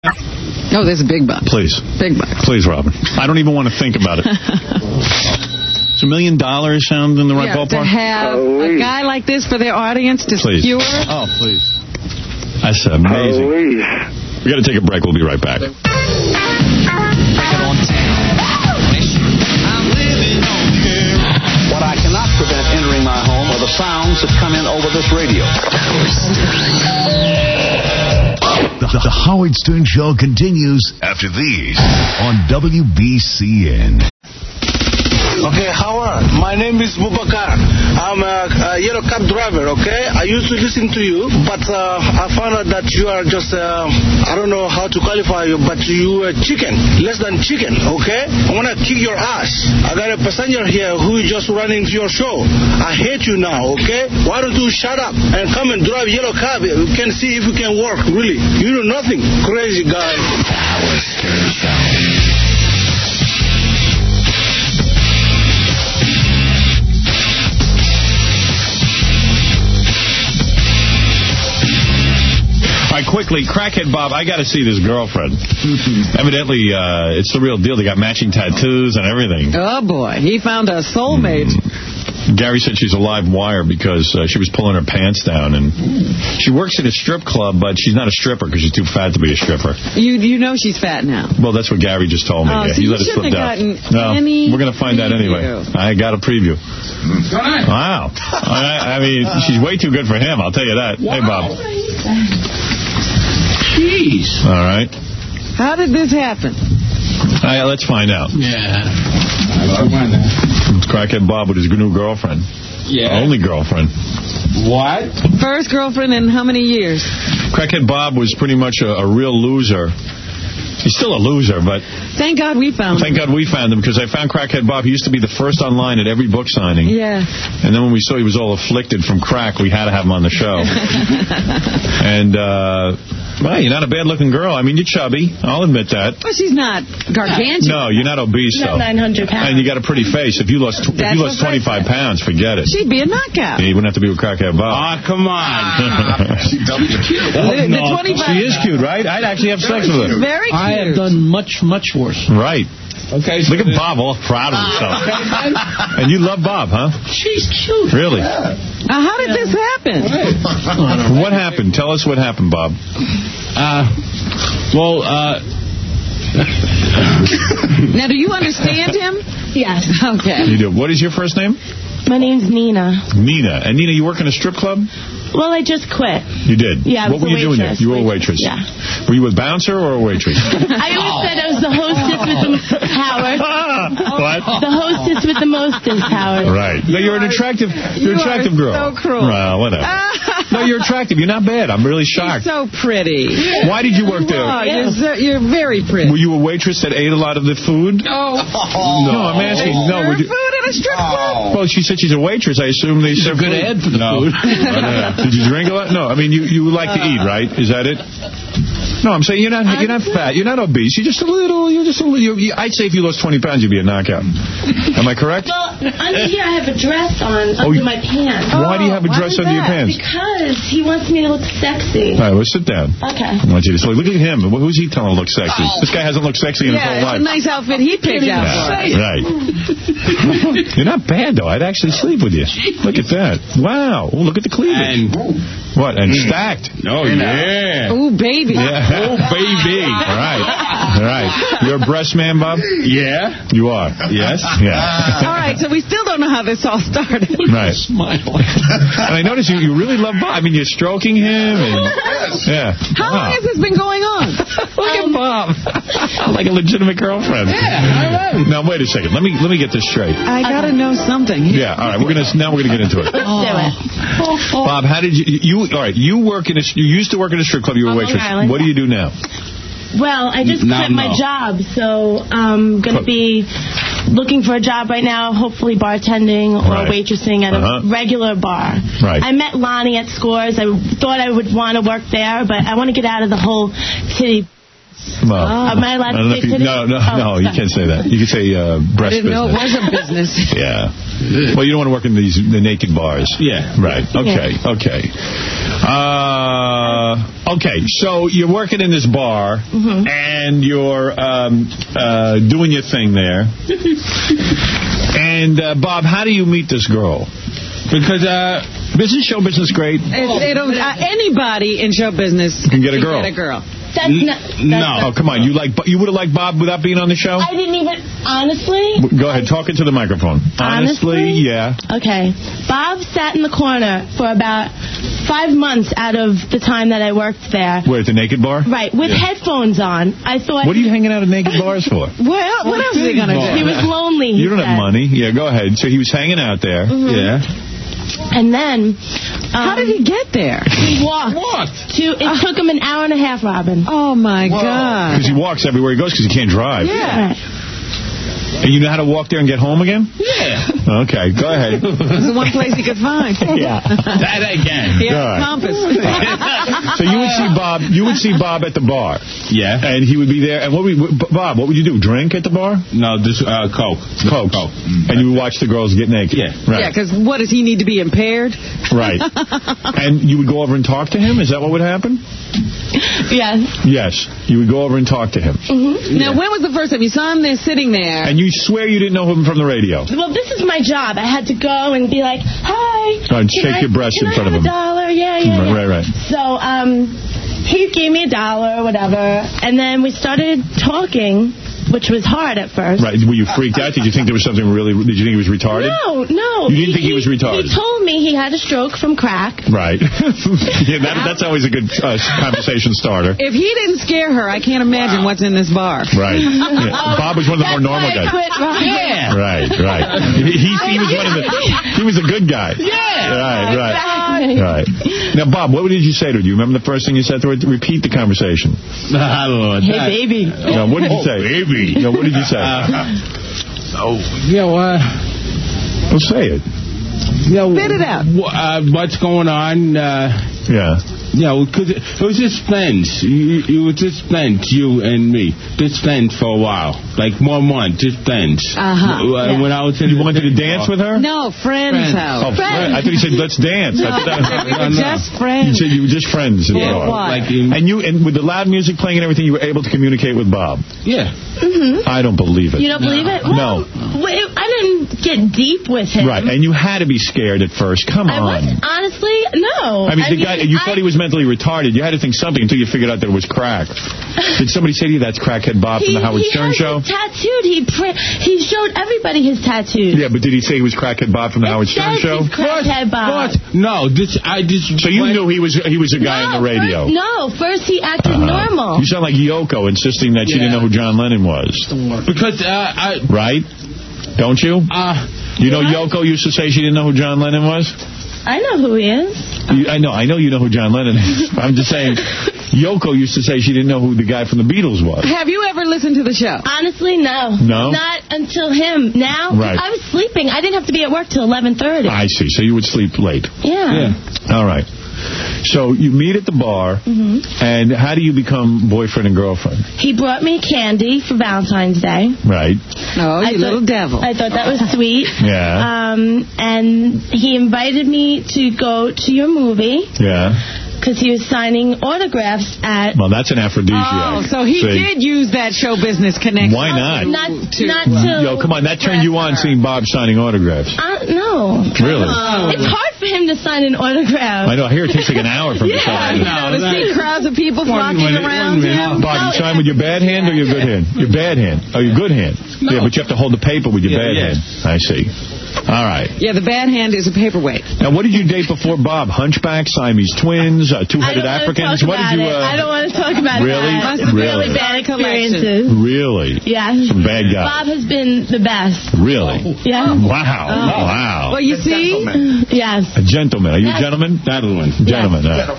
Oh, there's a big buck. Please. Big buck. Please, Robin. I don't even want to think about it. Does $1 million sound in the right ballpark? To have a guy like this for their audience to skewer. Oh, please. That's amazing. We got to take a break. We'll be right back. What I cannot prevent entering my home are the sounds that come in over this radio. The Howard Stern Show continues after these on WBCN. Okay, Howard, my name is Bubakar. I'm a yellow cab driver, okay? I used to listen to you, but I found out that you are just, I don't know how to qualify you, but you are chicken, less than chicken, okay? I want to kick your ass. I got a passenger here who is just running to your show. I hate you now, okay? Why don't you shut up and come and drive yellow cab? We can see if you can work, really. You do nothing, crazy guy. The Howard Stern Show. All right, quickly, Crackhead Bob, I got to see this girlfriend. Evidently, it's the real deal. They got matching tattoos and everything. Oh, boy. He found a soulmate. Gary said she's a live wire because she was pulling her pants down. And she works at a strip club, but she's not a stripper because she's too fat to be a stripper. You know she's fat now. Well, that's what Gary just told me. So he you let it slip down. No, we're going to find out anyway. I got a preview. Wow. I mean, she's way too good for him, I'll tell you that. Wow. Hey, Bob. Jeez. All right. How did this happen? Let's find out. Yeah. I'll find out. It's Crackhead Bob with his new girlfriend. Yeah. Only girlfriend. What? First girlfriend in how many years? Crackhead Bob was pretty much a real loser. He's still a loser, but... Thank God we found him. Thank God we found him, because I found Crackhead Bob. He used to be the first online at every book signing. Yeah. And then when we saw he was all afflicted from crack, we had to have him on the show. And, well, you're not a bad-looking girl. I mean, you're chubby. I'll admit that. Well, she's not gargantuan. No, you're not obese, though. 900 pounds. And you got a pretty face. If you lost 25 pounds, forget it. She'd be a knockout. Yeah, you wouldn't have to be with Crackhead Bob. Oh, come on. She's cute. She is cute, right? I'd actually have sex with her. Very cute. I have done much, much worse. Right. Okay. So look at Bob, all proud of himself. And you love Bob, huh? She's cute. Really? How did this happen? What happened? Tell us what happened, Bob. Now, do you understand him? Yes. Okay. You do. What is your first name? My name's Nina. Nina. And Nina, you work in a strip club? Well, I just quit. You did? Yeah, What were you doing there? You were a waitress? Yeah. Were you a bouncer or a waitress? I always said I was the hostess with the Howard. What? The hostess with the mostest, Howard. Right. No, you're an attractive girl. So cruel. Well, whatever. No, you're attractive. You're not bad. I'm really shocked. You're so pretty. Why did you work there? Oh, you're very pretty. Were you a waitress that ate a lot of the food? No. No, I'm asking. No, food at a strip club? Well, she said she's a waitress. I assume they serve good food. ad for the food. Did you drink a lot? No, I mean, you like to eat, right? Is that it? No, I'm saying you're not fat. You're not obese. You're just a little. I'd say if you lost 20 pounds, you'd be a knockout. Am I correct? Well, under here I have a dress on under my pants. Why do you have a dress under your pants? Because he wants me to look sexy. All right, well, sit down. Okay. I want you to look at him. Who's he telling to look sexy? This guy hasn't looked sexy in his whole life. It's a nice outfit he picked out for us. Right. You're not bad, though. I'd actually sleep with you. Look at that. Wow. Oh, look at the cleavage. What? And stacked. Oh, yeah. Oh, baby. Yeah. Oh, baby. All right. You're a breast man, Bob? Yeah. You are? Yes. Yeah. All right, so we still don't know how this all started. Right. Smile. And I notice you really love Bob. I mean, you're stroking him. And, yeah. How long has this been going on? Look at Bob. Like a legitimate girlfriend. Yeah. Now, wait a second. Let me get this straight. I got to know something. Yeah, all right. Now we're going to get into it. Let's do it. Bob, how did you all right, you used to work in a strip club, you were a waitress. What do you do now? Well, I just quit my job, so I'm going to be looking for a job right now, hopefully bartending or waitressing at a regular bar. Right. I met Lonnie at Scores. I thought I would want to work there, but I want to get out of the whole city Well, am I allowed to say titties? No, you can't say that. You can say breast business. I didn't know it was a business. Yeah. Well, you don't want to work in the naked bars. Yeah. Right. Okay. Yeah. Okay. Okay. So you're working in this bar, and you're doing your thing there. And, Bob, how do you meet this girl? Because business, show business, great. Anybody in show business can get a girl. That's no. Oh, come on. You would have liked Bob without being on the show? I didn't even, honestly. Go ahead. Talk into the microphone. Honestly, yeah. Okay. Bob sat in the corner for about 5 months out of the time that I worked there. Where, at the naked bar? Right, with headphones on. I thought... What are you hanging out at naked bars for? What else is he going to do? He was lonely. You don't have money. Yeah, go ahead. So he was hanging out there. Yeah. And then... how did he get there? He walked. It took him an hour and a half, Robin. Oh, my God. Because he walks everywhere he goes because he can't drive. Yeah. Right. And you know how to walk there and get home again? Yeah. Okay, go ahead. It's the one place he could find. Yeah. That I can. He had a compass. So you would see Bob at the bar. Yeah. And he would be there. And Bob, what would you do? Drink at the bar? No, just Coke. Coke. And you would watch the girls get naked. Yeah. Right. Yeah, because what, does he need to be impaired? Right. And you would go over and talk to him? Is that what would happen? Yes. Yes. You would go over and talk to him. Now, when was the first time you saw him there sitting there? And you swear you didn't know him from the radio? Well, this is my job. I had to go and be like, hi. And shake your breast in front of him. $1? Yeah. Right. So, he gave me $1 or whatever, and then we started talking, which was hard at first. Right. Were you freaked out? Did you think there was something really... Did you think he was retarded? No. You didn't think he was retarded? He told me he had a stroke from crack. Right. That's always a good conversation starter. If he didn't scare her, I can't imagine what's in this bar. Right. Yeah. Bob was one of the more normal guys. Yeah. Right. He was one of the... He was a good guy. Yeah. Right. Now, Bob, what did you say to her? Do you remember the first thing you said to her? Repeat the conversation. I don't know. Hey, baby. No, what did you say? Baby. No, what did you say? Well, say it. Spit it out. What's going on? Because it was just friends. It was just friends, you and me. Just friends for a while. Like 1 month, just friends. When I was you wanted to dance with her? No, friends' house. Oh, friends. I thought you said, let's dance. No, we were just friends. You said you were just friends in the bar. And with the loud music playing and everything, you were able to communicate with Bob? Yeah. I don't believe it. You don't believe it? Well, no. I didn't get deep with him. Right, and you had to be scared at first. Come on. Honestly, no. I mean, you thought he was mentally retarded. You had to think something until you figured out that it was crack. Did somebody say to you that's Crackhead Bob from the Howard Stern Show? He tattooed. He showed everybody his tattoos. Yeah, but did he say he was Crackhead Bob from the Howard Stern Show? Crackhead Bob. No, So you knew he was a guy on the radio? First he acted normal. You sound like Yoko insisting that she didn't know who John Lennon was. Because right? Don't you? You know Yoko used to say she didn't know who John Lennon was? I know who he is. I know you know who John Lennon is. I'm just saying, Yoko used to say she didn't know who the guy from the Beatles was. Have you ever listened to the show? Honestly, no. No? Not until him. Now, right. I was sleeping. I didn't have to be at work till 11:30. I see. So you would sleep late. Yeah. All right. So you meet at the bar, and how do you become boyfriend and girlfriend? He brought me candy for Valentine's Day. Right. Oh, you little devil. I thought that was sweet. Yeah. And he invited me to go to your movie. Yeah. Because he was signing autographs at... Well, that's an aphrodisiac. Oh, so he did use that show business connection. Why not? Not till... Yo, come on, that turned you on seeing Bob signing autographs. No. Really? It's hard for him to sign an autograph. I know. I hear it takes like an hour for him to sign. To see crowds of people flocking around him. Bob, you sign with your bad hand or your good hand? Your bad hand. Oh, your good hand. No. Yeah, but you have to hold the paper with your bad hand. I see. All right. Yeah, the bad hand is a paperweight. Now, what did you date before Bob? Hunchback, Siamese twins, two-headed Africans? What did you? I don't want to talk about that. Really? Bad experiences. Really? Yeah. Some bad guys. Bob has been the best. Really? Yeah. Wow. Well, you see? Yes. A gentleman. Are you a gentleman? Gentleman. Gentleman.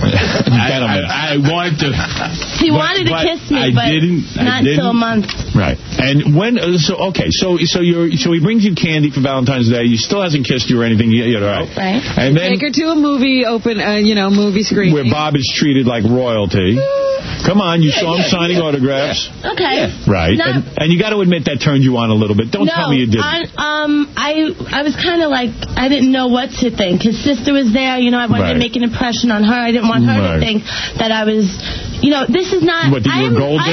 I wanted to. He wanted to kiss me, but not until a month. Right. And when? So he brings you candy for Valentine's Day. He still hasn't kissed you or anything yet, right? Right. And then take her to a movie movie screening. Where Bob is treated like royalty. Come on, you saw him signing autographs. Okay. Right. And you got to admit that turned you on a little bit. Don't tell me you didn't. I was kind of like, I didn't know what to think. His sister was there. I wanted to make an impression on her. I didn't want her to think that I was, this is not... What, that you were a gold digger?